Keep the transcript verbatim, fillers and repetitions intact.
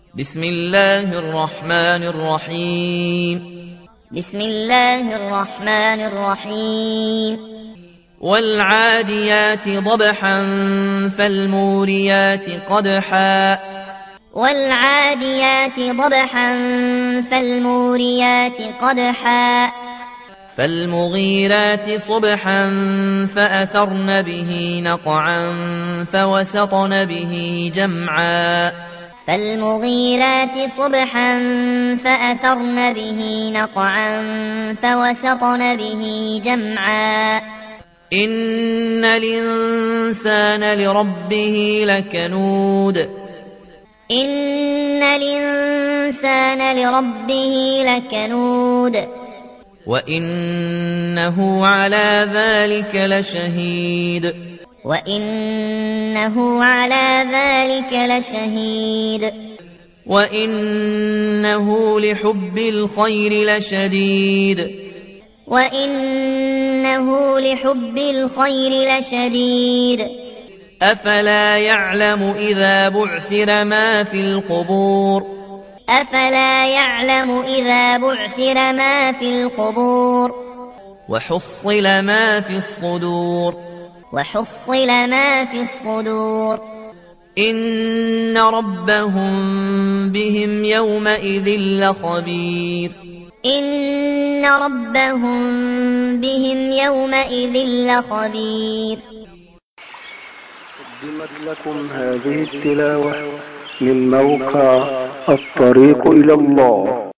بسم الله الرحمن الرحيم بسم الله الرحمن الرحيم والعاديات ضبحا فالموريات قدحا والعاديات ضبحا فالموريات قدحا فالمغيرات صبحا فأثرن به نقعا فوسطن به جمعا فالمغيرات صبحا فأثرن به نقعا فوسطن به جمعا إن الإنسان لربه لكنود إن الإنسان لربه لكنود وإنه على ذلك لشهيد وإنه على ذلك لشهيد وإنه لحب الخير لشديد وإنه لحب الخير لشديد أفلا يعلم إذا بعثر ما في القبور أفلا يعلم إذا بعثر ما في القبور وحصل ما في الصدور وحصل ما في الصدور إن ربهم بهم يومئذ لخبير إن ربهم بهم يومئذ لخبير. قدمت لكم هذه التلاوة من موقع الطريق إلى الله.